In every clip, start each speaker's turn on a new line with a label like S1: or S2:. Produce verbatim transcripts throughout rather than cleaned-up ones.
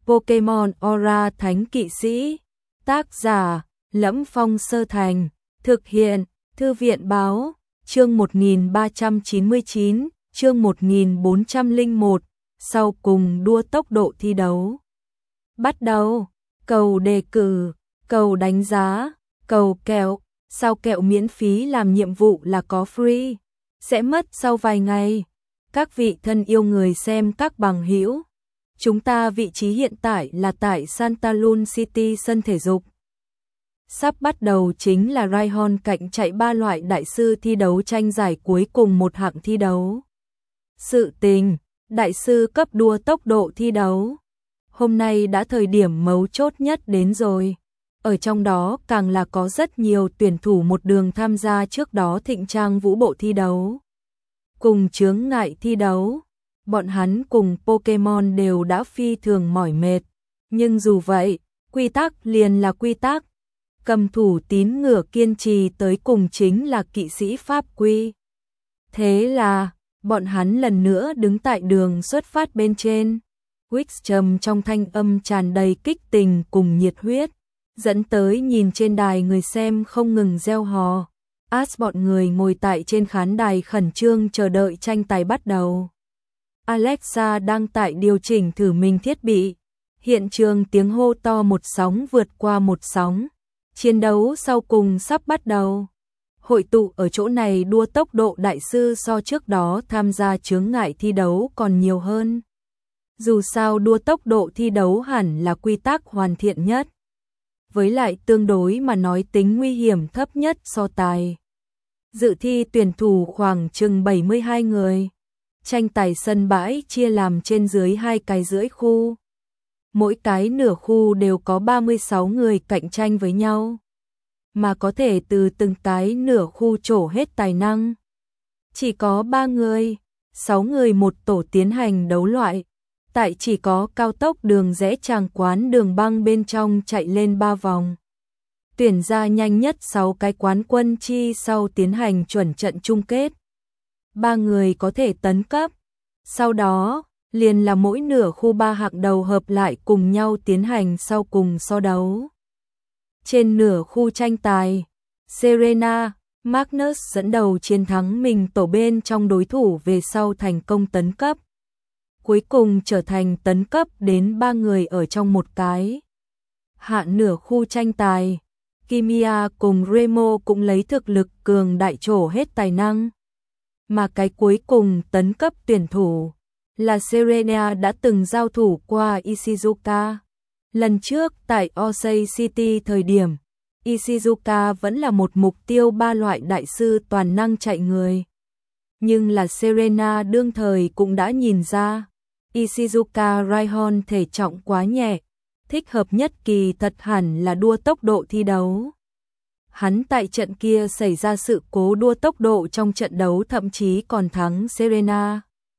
S1: Pokemon Aura Thánh Kỵ Sĩ. Tác giả: Lẫm Phong Sơ Thành. Thực hiện: Thư viện báo. Chương một nghìn ba trăm chín mươi chín, chương một nghìn bốn trăm lẻ một. Sau cùng đua tốc độ thi đấu. Bắt đầu. Cầu đề cử, cầu đánh giá, cầu kẹo. Sao kẹo miễn phí làm nhiệm vụ là có free, sẽ mất sau vài ngày. Các vị thân yêu người xem các bằng hữu, chúng ta vị trí hiện tại là tại Santa Luna City sân thể dục. Sắp bắt đầu chính là Rhyhorn cạnh chạy ba loại đại sư thi đấu tranh giải cuối cùng một hạng thi đấu. Sự tình, đại sư cấp đua tốc độ thi đấu. Hôm nay đã thời điểm mấu chốt nhất đến rồi. Ở trong đó càng là có rất nhiều tuyển thủ một đường tham gia trước đó thịnh trang vũ bộ thi đấu. Cùng chướng ngại thi đấu, bọn hắn cùng Pokemon đều đã phi thường mỏi mệt. Nhưng dù vậy, quy tắc liền là quy tắc. Cầm thủ tín ngửa kiên trì tới cùng chính là kỵ sĩ pháp quy. Thế là, bọn hắn lần nữa đứng tại đường xuất phát bên trên. Wixcham trong thanh âm tràn đầy kích tình cùng nhiệt huyết, dẫn tới nhìn trên đài người xem không ngừng reo hò. As bọn người ngồi tại trên khán đài khẩn trương chờ đợi tranh tài bắt đầu. Alexa đang tại điều chỉnh thử mình thiết bị. Hiện trường tiếng hô to một sóng vượt qua một sóng. Chiến đấu sau cùng sắp bắt đầu. Hội tụ ở chỗ này đua tốc độ đại sư so trước đó tham gia chướng ngại thi đấu còn nhiều hơn. Dù sao đua tốc độ thi đấu hẳn là quy tắc hoàn thiện nhất, với lại tương đối mà nói tính nguy hiểm thấp nhất so tài. Dự thi tuyển thủ khoảng chừng bảy mươi hai người. Tranh tài sân bãi chia làm trên dưới hai cái rưỡi khu. Mỗi cái nửa khu đều có ba mươi sáu người cạnh tranh với nhau, mà có thể từ từng cái nửa khu trổ hết tài năng. Chỉ có ba người, sáu người một tổ tiến hành đấu loại. Tại chỉ có cao tốc đường rẽ tràng quán đường băng bên trong chạy lên ba vòng. Tuyển ra nhanh nhất sáu cái quán quân chi sau tiến hành chuẩn trận chung kết. Ba người có thể tấn cấp. Sau đó, liền là mỗi nửa khu ba hạng đầu hợp lại cùng nhau tiến hành sau cùng so đấu. Trên nửa khu tranh tài, Serena, Magnus dẫn đầu chiến thắng mình tổ bên trong đối thủ về sau thành công tấn cấp. Cuối cùng trở thành tấn cấp đến ba người ở trong một cái. Hạ nửa khu tranh tài, Kimia cùng Remo cũng lấy thực lực cường đại trổ hết tài năng. Mà cái cuối cùng tấn cấp tuyển thủ là Serena đã từng giao thủ qua Ishizuka. Lần trước tại Osei City thời điểm, Ishizuka vẫn là một mục tiêu ba loại đại sư toàn năng chạy người. Nhưng là Serena đương thời cũng đã nhìn ra, Ishizuka Rhyhorn thể trọng quá nhẹ, thích hợp nhất kỳ thật hẳn là đua tốc độ thi đấu. Hắn tại trận kia xảy ra sự cố đua tốc độ trong trận đấu thậm chí còn thắng Serena.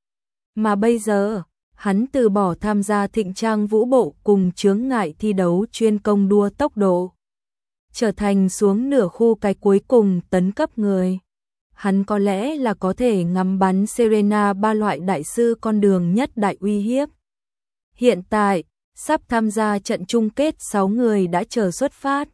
S1: Mà bây giờ, hắn từ bỏ tham gia thịnh trang vũ bộ cùng chướng ngại thi đấu chuyên công đua tốc độ, trở thành xuống nửa khu cái cuối cùng tấn cấp người. Hắn có lẽ là có thể ngắm bắn Serena ba loại đại sư con đường nhất đại uy hiếp. Hiện tại, sắp tham gia trận chung kết sáu người đã chờ xuất phát.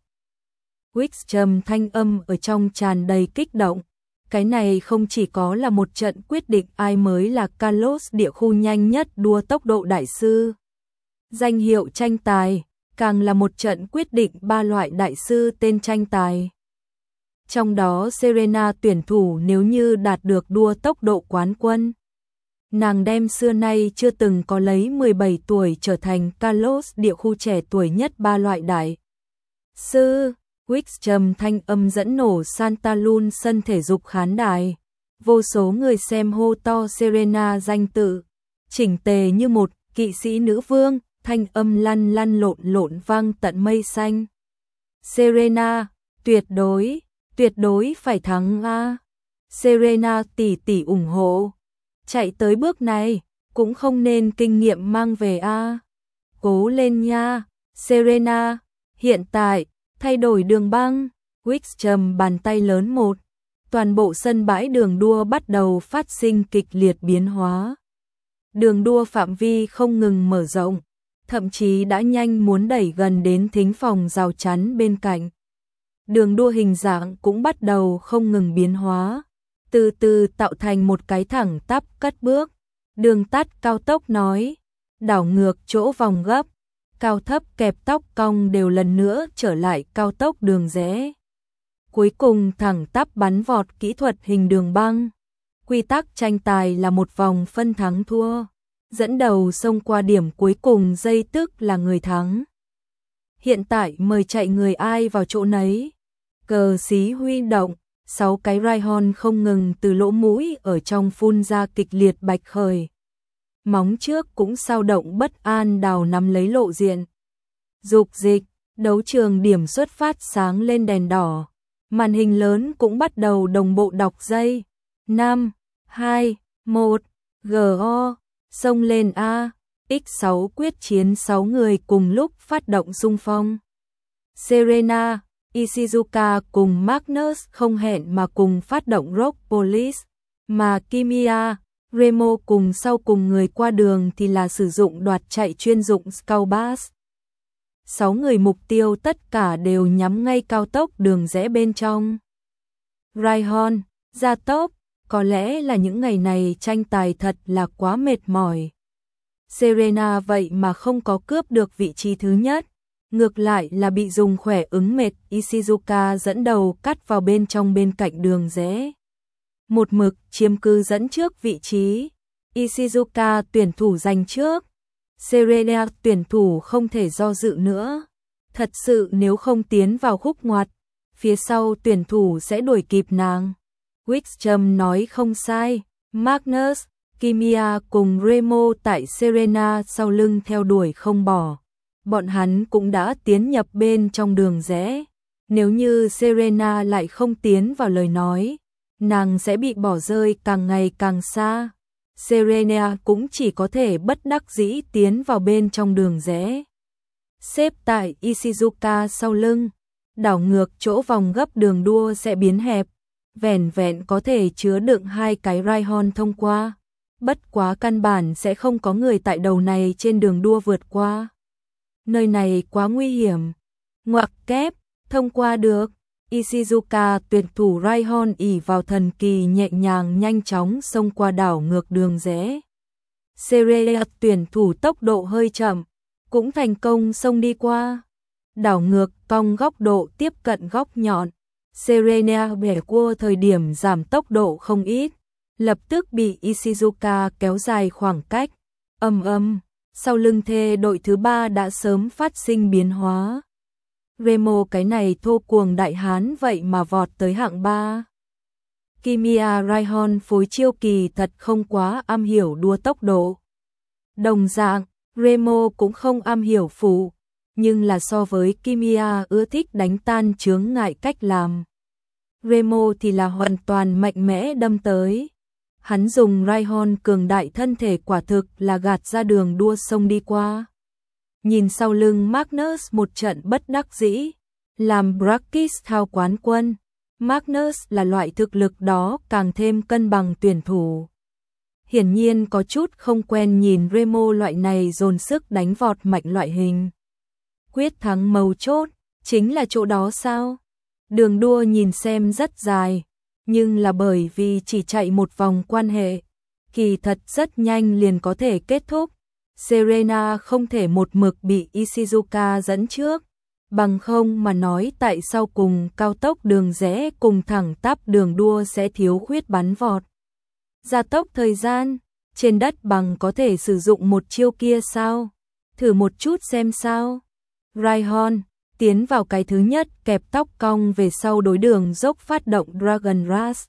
S1: Wixcham thanh âm ở trong tràn đầy kích động. Cái này không chỉ có là một trận quyết định ai mới là Kalos địa khu nhanh nhất đua tốc độ đại sư. Danh hiệu tranh tài, càng là một trận quyết định ba loại đại sư tên tranh tài. Trong đó Serena tuyển thủ nếu như đạt được đua tốc độ quán quân, nàng đem xưa nay chưa từng có lấy mười bảy tuổi trở thành Kalos địa khu trẻ tuổi nhất ba loại đại sư. Wixcham thanh âm dẫn nổ Santa Luna sân thể dục khán đài. Vô số người xem hô to Serena danh tự, chỉnh tề như một kỵ sĩ nữ vương, thanh âm lăn lăn lộn lộn vang tận mây xanh. Serena, tuyệt đối, tuyệt đối phải thắng a. Serena tỷ tỷ ủng hộ. Chạy tới bước này, cũng không nên kinh nghiệm mang về a. Cố lên nha, Serena, hiện tại thay đổi đường băng. Wixcham bàn tay lớn một. Toàn bộ sân bãi đường đua bắt đầu phát sinh kịch liệt biến hóa. Đường đua phạm vi không ngừng mở rộng. thậm chí đã nhanh muốn đẩy gần đến thính phòng rào chắn bên cạnh. Đường đua hình dạng cũng bắt đầu không ngừng biến hóa, từ từ tạo thành một cái thẳng tắp cất bước. Đường tắt cao tốc nói, đảo ngược chỗ vòng gấp, cao thấp kẹp tóc cong đều lần nữa trở lại cao tốc đường rẽ. Cuối cùng thẳng tắp bắn vọt kỹ thuật hình đường băng. Quy tắc tranh tài là một vòng phân thắng thua. Dẫn đầu xông qua điểm cuối cùng giây tức là người thắng. Hiện tại mời chạy người ai vào chỗ nấy. Cờ xí huy động, sáu cái rai hon không ngừng từ lỗ mũi ở trong phun ra kịch liệt bạch khởi. Móng trước cũng sao động bất an đào nắm lấy lộ diện. Dục dịch, đấu trường điểm xuất phát sáng lên đèn đỏ. Màn hình lớn cũng bắt đầu đồng bộ đọc dây. năm, hai, một, giê o, xông lên A, ích sáu quyết chiến sáu người cùng lúc phát động xung phong. Serena, Ishizuka cùng Magnus không hẹn mà cùng phát động Rock Police, mà Kimiya, Remo cùng sau cùng người qua đường thì là sử dụng đoạt chạy chuyên dụng Scout Bus. Sáu người mục tiêu tất cả đều nhắm ngay cao tốc đường rẽ bên trong. Raihon, gia tốc, có lẽ là những ngày này tranh tài thật là quá mệt mỏi. Serena vậy mà không có cướp được vị trí thứ nhất, ngược lại là bị dùng khỏe ứng mệt. Ishizuka dẫn đầu cắt vào bên trong bên cạnh đường rẽ. Một mực chiếm cứ dẫn trước vị trí. Ishizuka tuyển thủ giành trước. Serena tuyển thủ không thể do dự nữa. Thật sự nếu không tiến vào khúc ngoặt, phía sau tuyển thủ sẽ đuổi kịp nàng. Wickstrom nói không sai, Magnus, Kimiya cùng Remo tại Serena sau lưng theo đuổi không bỏ. Bọn hắn cũng đã tiến nhập bên trong đường rẽ. Nếu như Serena lại không tiến vào lời nói, nàng sẽ bị bỏ rơi càng ngày càng xa. Serena cũng chỉ có thể bất đắc dĩ tiến vào bên trong đường rẽ. Xếp tại Ishizuka sau lưng, đảo ngược chỗ vòng gấp đường đua sẽ biến hẹp, vẻn vẹn có thể chứa đựng hai cái Raihon thông qua. Bất quá căn bản sẽ không có người tại đầu này trên đường đua vượt qua. Nơi này quá nguy hiểm. Ngoặc kép, thông qua được. Ishizuka tuyển thủ Raihon ỷ vào thần kỳ nhẹ nhàng nhanh chóng xông qua đảo ngược đường rẽ. Serena tuyển thủ tốc độ hơi chậm, cũng thành công xông đi qua. Đảo ngược cong góc độ tiếp cận góc nhọn. Serena bẻ cua thời điểm giảm tốc độ không ít, lập tức bị Ishizuka kéo dài khoảng cách. Âm âm, sau lưng thê đội thứ ba đã sớm phát sinh biến hóa. Remo cái này thô cuồng đại hán vậy mà vọt tới hạng ba. Kimiya Raihon phối chiêu kỳ thật không quá am hiểu đua tốc độ. Đồng dạng, Remo cũng không am hiểu phụ, nhưng là so với Kimiya ưa thích đánh tan chướng ngại cách làm. Remo thì là hoàn toàn mạnh mẽ đâm tới. Hắn dùng Raihon cường đại thân thể quả thực là gạt ra đường đua sông đi qua. Nhìn sau lưng Magnus một trận bất đắc dĩ, làm Brackish thao quán quân. Magnus là loại thực lực đó càng thêm cân bằng tuyển thủ. Hiển nhiên có chút không quen nhìn Remo loại này dồn sức đánh vọt mạnh loại hình. Quyết thắng mấu chốt, chính là chỗ đó sao? Đường đua nhìn xem rất dài, nhưng là bởi vì chỉ chạy một vòng quan hệ, kỳ thật rất nhanh liền có thể kết thúc. Serena không thể một mực bị Ishizuka dẫn trước, bằng không mà nói tại sao cùng cao tốc đường rẽ cùng thẳng tắp đường đua sẽ thiếu khuyết bắn vọt. Gia tốc thời gian, trên đất bằng có thể sử dụng một chiêu kia sao? Thử một chút xem sao. Raihon, tiến vào cái thứ nhất kẹp tóc cong về sau đối đường dốc phát động Dragon Rush.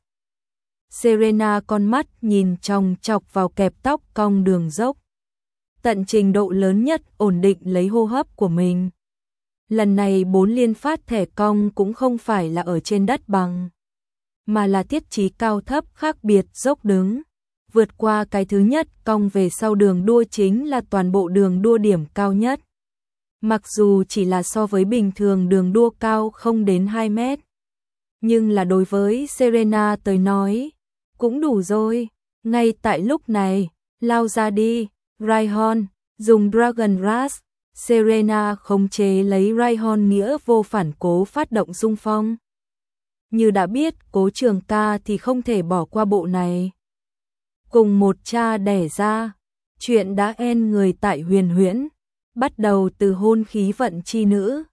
S1: Serena con mắt nhìn chòng chọc vào kẹp tóc cong đường dốc. Tận trình độ lớn nhất ổn định lấy hô hấp của mình. Lần này bốn liên phát thẻ cong cũng không phải là ở trên đất bằng, mà là thiết trí cao thấp khác biệt dốc đứng. Vượt qua cái thứ nhất cong về sau đường đua chính là toàn bộ đường đua điểm cao nhất. Mặc dù chỉ là so với bình thường đường đua cao không đến hai mét, nhưng là đối với Serena tới nói, cũng đủ rồi. Ngay tại lúc này, lao ra đi, Raihon, dùng Dragon Rush, Serena khống chế lấy Rayhon nghĩa vô phản cố phát động xung phong. Như đã biết Cố Trường Ca thì không thể bỏ qua bộ này. Cùng một cha đẻ ra, chuyện đã en người tại Huyền Huyễn, bắt đầu từ hôn khí vận chi nữ,